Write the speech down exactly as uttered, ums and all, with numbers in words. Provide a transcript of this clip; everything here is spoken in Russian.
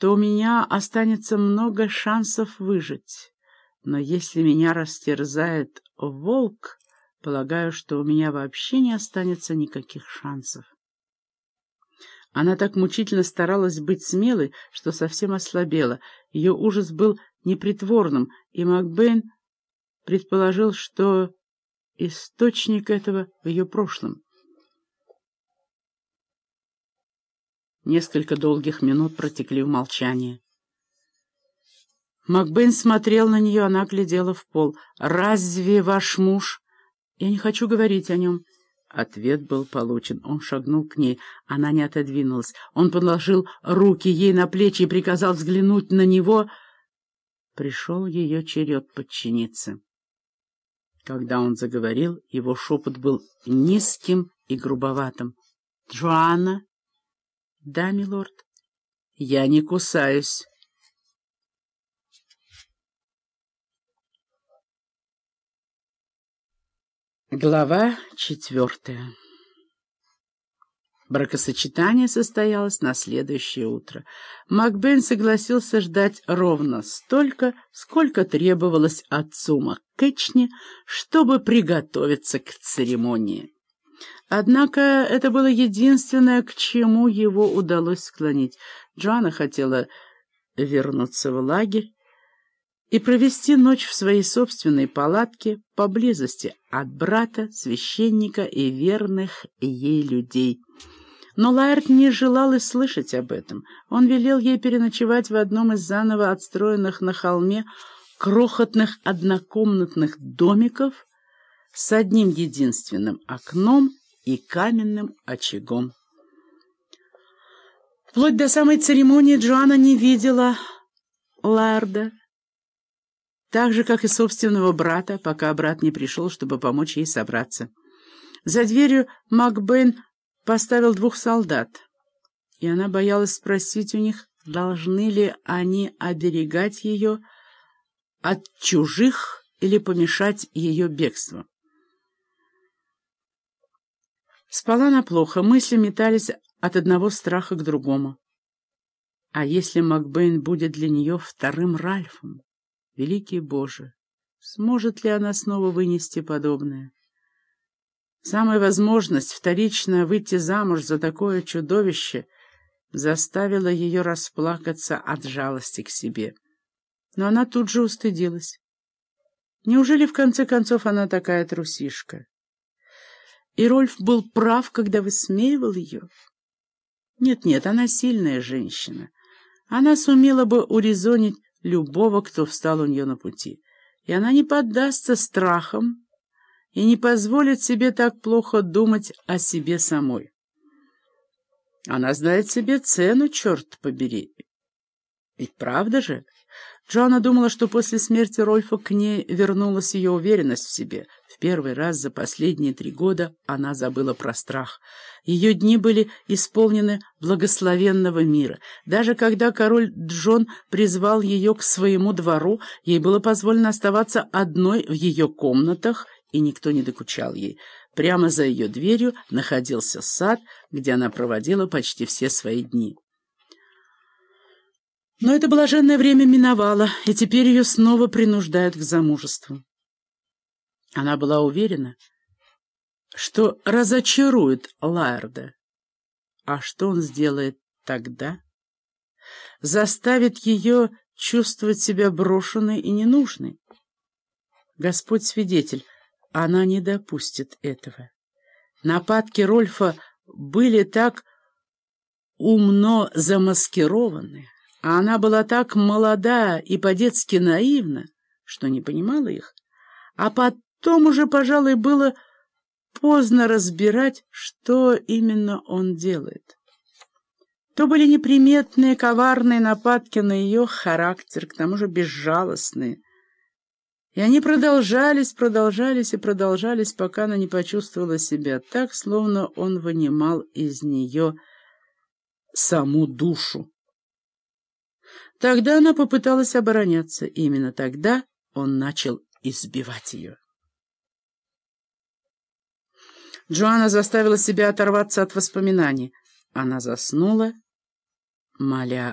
то у меня останется много шансов выжить. Но если меня растерзает волк, полагаю, что у меня вообще не останется никаких шансов. Она так мучительно старалась быть смелой, что совсем ослабела. Ее ужас был непритворным, и Макбейн предположил, что источник этого в ее прошлом. Несколько долгих минут протекли в молчании. Макбейн смотрел на нее, она глядела в пол. «Разве ваш муж...» «Я не хочу говорить о нем». Ответ был получен. Он шагнул к ней. Она не отодвинулась. Он положил руки ей на плечи и приказал взглянуть на него. Пришел ее черед подчиниться. Когда он заговорил, его шепот был низким и грубоватым. «Джоанна?» «Да, милорд». «Я не кусаюсь». Глава четвертая. Бракосочетание состоялось на следующее утро. Макбейн согласился ждать ровно столько, сколько требовалось отцу МакКетчни, чтобы приготовиться к церемонии. Однако это было единственное, к чему его удалось склонить. Джоанна хотела вернуться в лагерь и провести ночь в своей собственной палатке поблизости от брата, священника и верных ей людей. Но Лаэрт не желал и слышать об этом. Он велел ей переночевать в одном из заново отстроенных на холме крохотных однокомнатных домиков с одним единственным окном и каменным очагом. Вплоть до самой церемонии Джоанна не видела Лаэрда, так же, как и собственного брата, пока брат не пришел, чтобы помочь ей собраться. За дверью Макбейн поставил двух солдат, и она боялась спросить у них, должны ли они оберегать ее от чужих или помешать ее бегству. Спала она плохо, мысли метались от одного страха к другому. А если Макбейн будет для нее вторым Ральфом? Великий Боже, сможет ли она снова вынести подобное? Самая возможность вторично выйти замуж за такое чудовище заставила ее расплакаться от жалости к себе. Но она тут же устыдилась. Неужели в конце концов она такая трусишка? И Рольф был прав, когда высмеивал ее? Нет-нет, она сильная женщина. Она сумела бы урезонить любого, кто встал у нее на пути. И она не поддастся страхам и не позволит себе так плохо думать о себе самой. Она знает себе цену, черт побери. Ведь правда же? Джоанна думала, что после смерти Рольфа к ней вернулась ее уверенность в себе. В первый раз за последние три года она забыла про страх. Ее дни были исполнены благословенного мира. Даже когда король Джон призвал ее к своему двору, ей было позволено оставаться одной в ее комнатах, и никто не докучал ей. Прямо за ее дверью находился сад, где она проводила почти все свои дни. Но это блаженное время миновало, и теперь ее снова принуждают к замужеству. Она была уверена, что разочарует Лаэрда. А что он сделает тогда? Заставит ее чувствовать себя брошенной и ненужной. Господь свидетель, она не допустит этого. Нападки Рольфа были так умно замаскированы, а она была так молода и по-детски наивна, что не понимала их. А потом уже, пожалуй, было поздно разбирать, что именно он делает. То были неприметные, коварные нападки на ее характер, к тому же безжалостные. И они продолжались, продолжались и продолжались, пока она не почувствовала себя так, словно он вынимал из нее саму душу. Тогда она попыталась обороняться, и именно тогда он начал избивать ее. Джоанна заставила себя оторваться от воспоминаний. Она заснула, моля